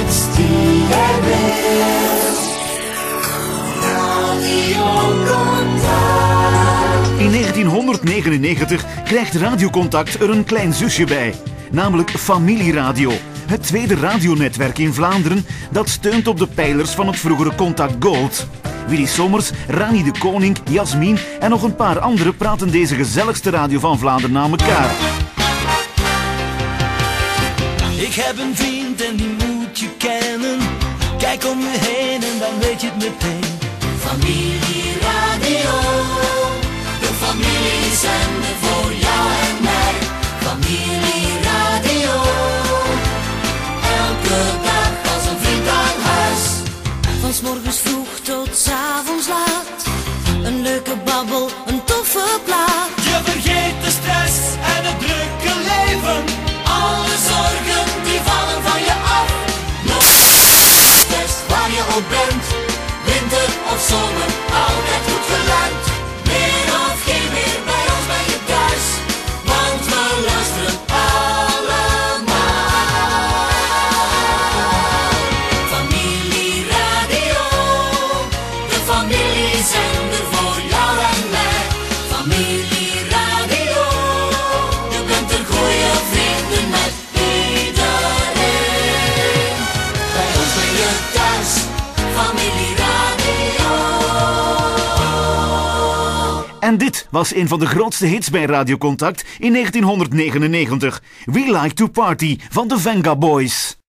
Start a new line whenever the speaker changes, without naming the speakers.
hits die jij wilt. Radio Contact.
In 1999 krijgt Radio Contact er een klein zusje bij, namelijk Familieradio. Het tweede radionetwerk in Vlaanderen dat steunt op de pijlers van het vroegere Contact Gold. Willy Sommers, Rani de Koning, Jasmin en nog een paar anderen praten deze gezelligste radio van Vlaanderen aan elkaar.
Ik heb een vriend en die moet je kennen. Kijk om je heen en dan weet je het meteen.
Familieradio, de familiezender voor jou en mij. Familieradio, elke dag als een vriend aan huis.
Van 's morgens vroeg tot 's avonds laat. Een leuke babbel, een toffe plaat.
Je vergeet de stress en het drukke leven.
Alle zorgen die vallen van je af. Nog best waar je ook bent, winter of zomer, altijd goed geluid. Meer of geen weer, bij ons ben je thuis, want we luisteren allemaal. Familieradio, de familiezender voor jou en mij. Familieradio, je bent een goeie vrienden met iedereen. Bij ons ben je thuis, Familieradio.
En dit was een van de grootste hits bij Radio Contact in 1999. We Like to Party van de Venga Boys.